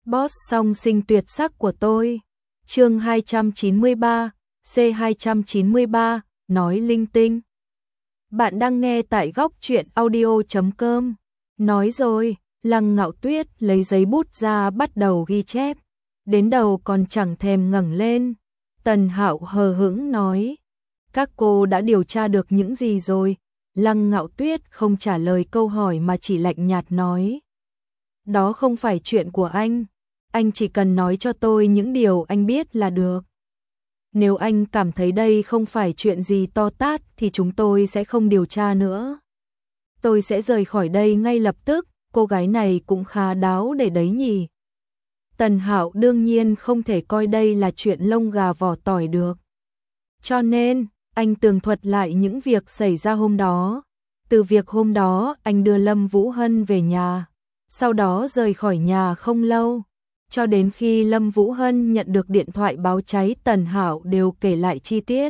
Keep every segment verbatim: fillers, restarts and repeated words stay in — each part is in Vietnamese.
Boss song sinh tuyệt sắc của tôi. Chương hai trăm chín mươi ba, C hai trăm chín mươi ba, nói linh tinh. Bạn đang nghe tại góc truyện audio chấm com. Nói rồi, Lăng Ngạo Tuyết lấy giấy bút ra bắt đầu ghi chép. Đến đầu còn chẳng thèm ngẩng lên. Tần Hạo hờ hững nói. Các cô đã điều tra được những gì rồi? Lăng Ngạo Tuyết không trả lời câu hỏi mà chỉ lạnh nhạt nói. Đó không phải chuyện của anh. Anh chỉ cần nói cho tôi những điều anh biết là được. Nếu anh cảm thấy đây không phải chuyện gì to tát thì chúng tôi sẽ không điều tra nữa. Tôi sẽ rời khỏi đây ngay lập tức, cô gái này cũng khá đáo để đấy nhỉ. Tần Hạo đương nhiên không thể coi đây là chuyện lông gà vỏ tỏi được. Cho nên, anh tường thuật lại những việc xảy ra hôm đó. Từ việc hôm đó anh đưa Lâm Vũ Hân về nhà, sau đó rời khỏi nhà không lâu. Cho đến khi Lâm Vũ Hân nhận được điện thoại báo cháy, Tần Hạo đều kể lại chi tiết.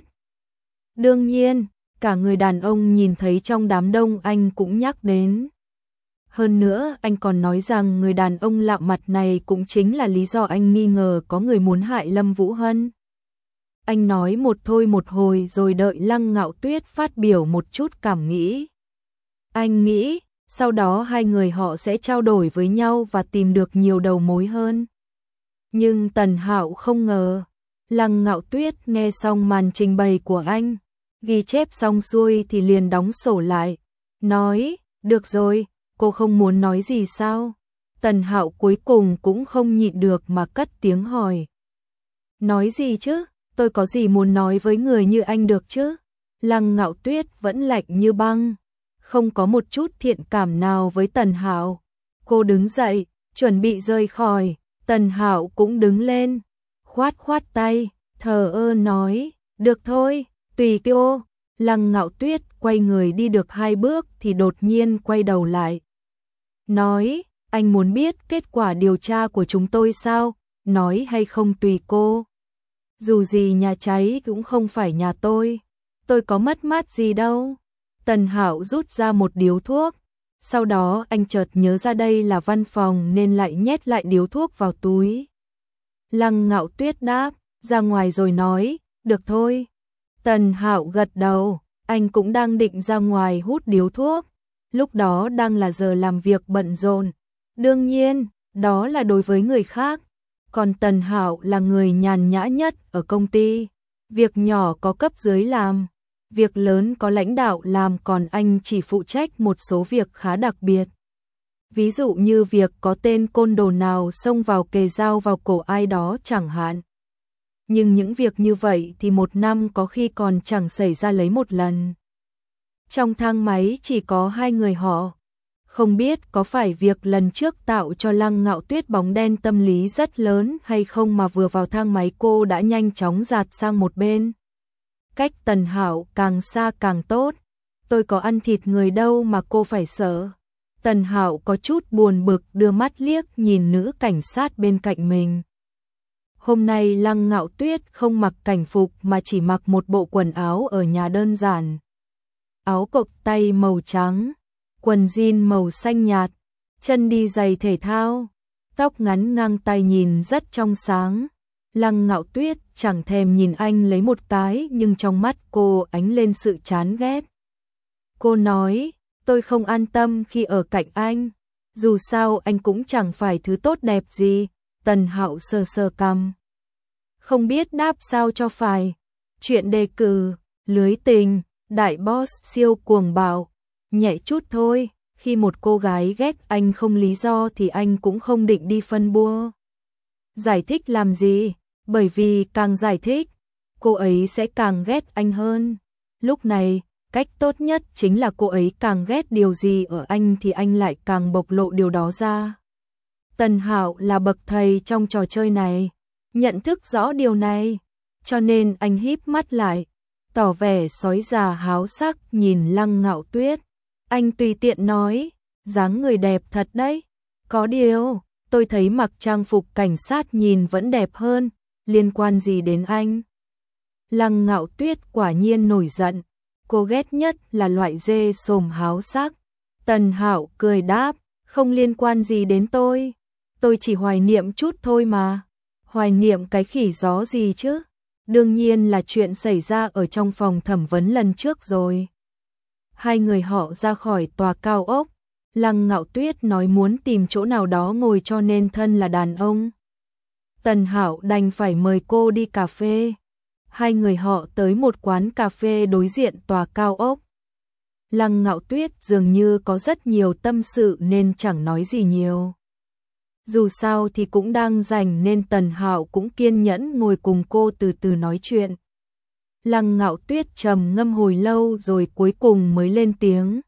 Đương nhiên, cả người đàn ông nhìn thấy trong đám đông anh cũng nhắc đến. Hơn nữa, anh còn nói rằng người đàn ông lạ mặt này cũng chính là lý do anh nghi ngờ có người muốn hại Lâm Vũ Hân. Anh nói một thôi một hồi rồi đợi Lăng Ngạo Tuyết phát biểu một chút cảm nghĩ. Anh nghĩ, sau đó hai người họ sẽ trao đổi với nhau và tìm được nhiều đầu mối hơn. Nhưng Tần Hạo không ngờ, Lăng Ngạo Tuyết nghe xong màn trình bày của anh, ghi chép xong xuôi thì liền đóng sổ lại, nói, được rồi, cô không muốn nói gì sao? Tần Hạo cuối cùng cũng không nhịn được mà cất tiếng hỏi. Nói gì chứ, tôi có gì muốn nói với người như anh được chứ? Lăng Ngạo Tuyết vẫn lạnh như băng, không có một chút thiện cảm nào với Tần Hạo. Cô đứng dậy, chuẩn bị rời khỏi, Tần Hạo cũng đứng lên, khoát khoát tay, thờ ơ nói, được thôi, tùy cô. Lăng Ngạo Tuyết quay người đi được hai bước thì đột nhiên quay đầu lại. Nói, anh muốn biết kết quả điều tra của chúng tôi sao? Nói hay không tùy cô. Dù gì nhà cháy cũng không phải nhà tôi, tôi có mất mát gì đâu. Tần Hạo rút ra một điếu thuốc, sau đó anh chợt nhớ ra đây là văn phòng nên lại nhét lại điếu thuốc vào túi. Lăng Ngạo Tuyết đáp, ra ngoài rồi nói, được thôi. Tần Hạo gật đầu, anh cũng đang định ra ngoài hút điếu thuốc, lúc đó đang là giờ làm việc bận rộn. Đương nhiên, đó là đối với người khác, còn Tần Hạo là người nhàn nhã nhất ở công ty, việc nhỏ có cấp dưới làm. Việc lớn có lãnh đạo làm, còn anh chỉ phụ trách một số việc khá đặc biệt. Ví dụ như việc có tên côn đồ nào xông vào kề dao vào cổ ai đó chẳng hạn. Nhưng những việc như vậy thì một năm có khi còn chẳng xảy ra lấy một lần. Trong thang máy chỉ có hai người họ. Không biết có phải việc lần trước tạo cho Lăng Ngạo Tuyết bóng đen tâm lý rất lớn hay không mà vừa vào thang máy cô đã nhanh chóng dạt sang một bên. Cách Tần Hạo càng xa càng tốt. Tôi có ăn thịt người đâu mà cô phải sợ. Tần Hạo có chút buồn bực đưa mắt liếc nhìn nữ cảnh sát bên cạnh mình. Hôm nay Lăng Ngạo Tuyết không mặc cảnh phục mà chỉ mặc một bộ quần áo ở nhà đơn giản. Áo cộc tay màu trắng, quần jean màu xanh nhạt, chân đi giày thể thao, tóc ngắn ngang tai nhìn rất trong sáng. Lăng Ngạo Tuyết chẳng thèm nhìn anh lấy một cái, nhưng trong mắt cô ánh lên sự chán ghét. Cô nói, tôi không an tâm khi ở cạnh anh, dù sao anh cũng chẳng phải thứ tốt đẹp gì. Tần Hạo sờ sờ cằm, không biết đáp sao cho phải. Chuyện đề cử, lưới tình, đại boss siêu cuồng bạo, nhẹ chút thôi. Khi một cô gái ghét anh không lý do thì anh cũng không định đi phân bua. Giải thích làm gì? Bởi vì càng giải thích, cô ấy sẽ càng ghét anh hơn. Lúc này, cách tốt nhất chính là cô ấy càng ghét điều gì ở anh thì anh lại càng bộc lộ điều đó ra. Tần Hạo là bậc thầy trong trò chơi này, nhận thức rõ điều này, cho nên anh híp mắt lại, tỏ vẻ sói già háo sắc nhìn Lăng Ngạo Tuyết. Anh tùy tiện nói, dáng người đẹp thật đấy. Có điều, tôi thấy mặc trang phục cảnh sát nhìn vẫn đẹp hơn. Liên quan gì đến anh? Lăng Ngạo Tuyết quả nhiên nổi giận. Cô ghét nhất là loại dê sồm háo sắc. Tần Hạo cười đáp, không liên quan gì đến tôi. Tôi chỉ hoài niệm chút thôi mà. Hoài niệm cái khỉ gió gì chứ? Đương nhiên là chuyện xảy ra ở trong phòng thẩm vấn lần trước rồi. Hai người họ ra khỏi tòa cao ốc. Lăng Ngạo Tuyết nói muốn tìm chỗ nào đó ngồi cho nên thân là đàn ông. Tần Hạo đành phải mời cô đi cà phê. Hai người họ tới một quán cà phê đối diện tòa cao ốc. Lăng Ngạo Tuyết dường như có rất nhiều tâm sự nên chẳng nói gì nhiều. Dù sao thì cũng đang rảnh nên Tần Hạo cũng kiên nhẫn ngồi cùng cô từ từ nói chuyện. Lăng Ngạo Tuyết trầm ngâm hồi lâu rồi cuối cùng mới lên tiếng.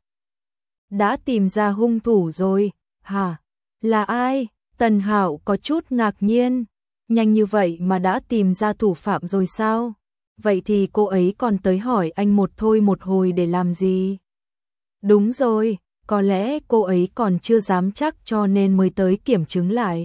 Đã tìm ra hung thủ rồi, hả? Là ai? Tần Hạo có chút ngạc nhiên. Nhanh như vậy mà đã tìm ra thủ phạm rồi sao? Vậy thì cô ấy còn tới hỏi anh một thôi một hồi để làm gì? Đúng rồi, có lẽ cô ấy còn chưa dám chắc cho nên mới tới kiểm chứng lại.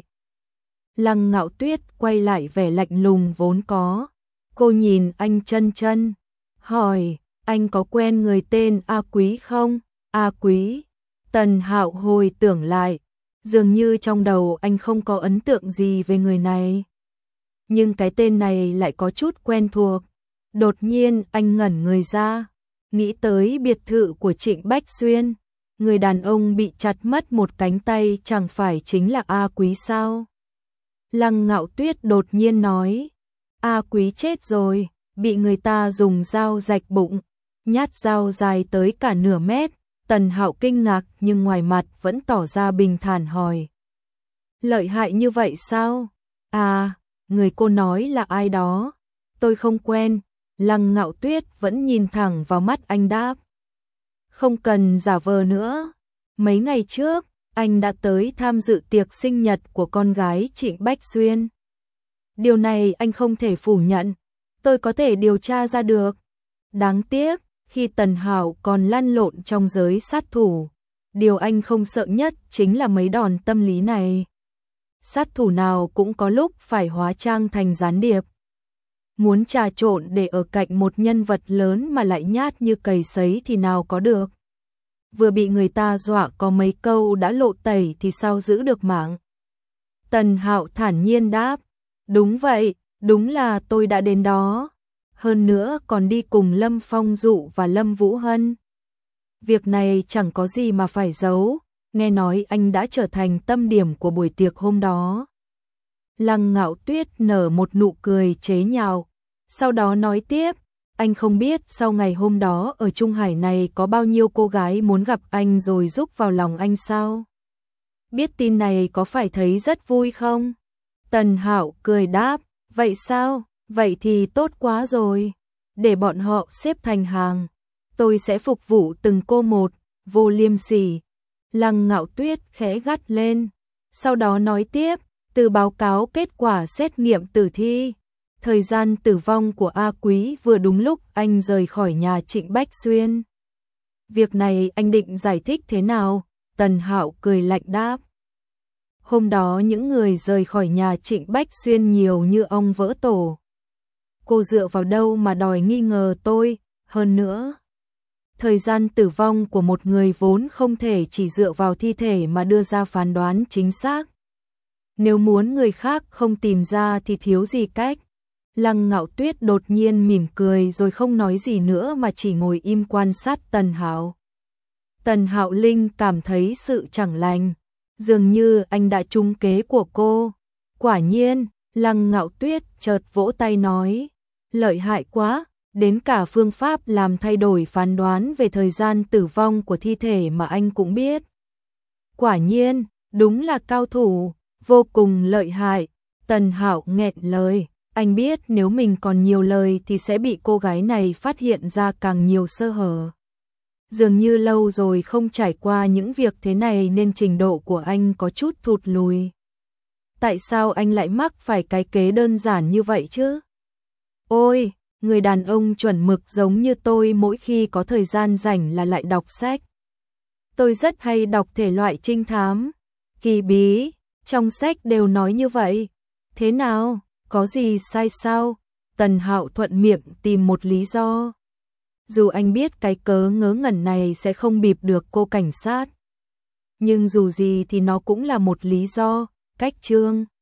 Lăng Ngạo Tuyết quay lại vẻ lạnh lùng vốn có. Cô nhìn anh chân chân, hỏi, anh có quen người tên A Quý không? A Quý. Tần Hạo hồi tưởng lại, dường như trong đầu anh không có ấn tượng gì về người này. Nhưng cái tên này lại có chút quen thuộc. Đột nhiên anh ngẩn người ra, nghĩ tới biệt thự của Trịnh Bách Xuyên. Người đàn ông bị chặt mất một cánh tay chẳng phải chính là A Quý sao? Lăng Ngạo Tuyết đột nhiên nói, A Quý chết rồi, bị người ta dùng dao rạch bụng, nhát dao dài tới cả nửa mét. Tần Hạo kinh ngạc nhưng ngoài mặt vẫn tỏ ra bình thản hỏi. Lợi hại như vậy sao? À, người cô nói là ai đó? Tôi không quen. Lăng Ngạo Tuyết vẫn nhìn thẳng vào mắt anh đáp. Không cần giả vờ nữa. Mấy ngày trước, anh đã tới tham dự tiệc sinh nhật của con gái Trịnh Bách Xuyên. Điều này anh không thể phủ nhận. Tôi có thể điều tra ra được. Đáng tiếc, khi Tần Hạo còn lăn lộn trong giới sát thủ, điều anh không sợ nhất chính là mấy đòn tâm lý này. Sát thủ nào cũng có lúc phải hóa trang thành gián điệp. Muốn trà trộn để ở cạnh một nhân vật lớn mà lại nhát như cầy sấy thì nào có được. Vừa bị người ta dọa có mấy câu đã lộ tẩy thì sao giữ được mạng. Tần Hạo thản nhiên đáp, đúng vậy, đúng là tôi đã đến đó. Hơn nữa còn đi cùng Lâm Phong Dụ và Lâm Vũ Hân. Việc này chẳng có gì mà phải giấu, nghe nói anh đã trở thành tâm điểm của buổi tiệc hôm đó. Lăng Ngạo Tuyết nở một nụ cười chế nhạo, sau đó nói tiếp, anh không biết sau ngày hôm đó ở Trung Hải này có bao nhiêu cô gái muốn gặp anh rồi giúp vào lòng anh sao? Biết tin này có phải thấy rất vui không? Tần Hạo cười đáp, vậy sao? Vậy thì tốt quá rồi. Để bọn họ xếp thành hàng. Tôi sẽ phục vụ từng cô một, vô liêm sỉ. Lăng Ngạo Tuyết khẽ gắt lên. Sau đó nói tiếp, từ báo cáo kết quả xét nghiệm tử thi. Thời gian tử vong của A Quý vừa đúng lúc anh rời khỏi nhà Trịnh Bách Xuyên. Việc này anh định giải thích thế nào? Tần Hạo cười lạnh đáp. Hôm đó những người rời khỏi nhà Trịnh Bách Xuyên nhiều như ong vỡ tổ. Cô dựa vào đâu mà đòi nghi ngờ tôi? Hơn nữa, thời gian tử vong của một người vốn không thể chỉ dựa vào thi thể mà đưa ra phán đoán chính xác. Nếu muốn người khác không tìm ra thì thiếu gì cách. Lăng Ngạo Tuyết đột nhiên mỉm cười rồi không nói gì nữa mà chỉ ngồi im quan sát Tần Hạo. Tần Hạo Linh cảm thấy sự chẳng lành, dường như anh đã trúng kế của cô. Quả nhiên, Lăng Ngạo Tuyết chợt vỗ tay nói, lợi hại quá, đến cả phương pháp làm thay đổi phán đoán về thời gian tử vong của thi thể mà anh cũng biết. Quả nhiên, đúng là cao thủ, vô cùng lợi hại. Tần Hạo nghẹn lời, anh biết nếu mình còn nhiều lời thì sẽ bị cô gái này phát hiện ra càng nhiều sơ hở. Dường như lâu rồi không trải qua những việc thế này nên trình độ của anh có chút thụt lùi. Tại sao anh lại mắc phải cái kế đơn giản như vậy chứ? Ôi, người đàn ông chuẩn mực giống như tôi mỗi khi có thời gian rảnh là lại đọc sách. Tôi rất hay đọc thể loại trinh thám, kỳ bí, trong sách đều nói như vậy. Thế nào, có gì sai sao? Tần Hạo thuận miệng tìm một lý do. Dù anh biết cái cớ ngớ ngẩn này sẽ không bịp được cô cảnh sát. Nhưng dù gì thì nó cũng là một lý do, cách chương.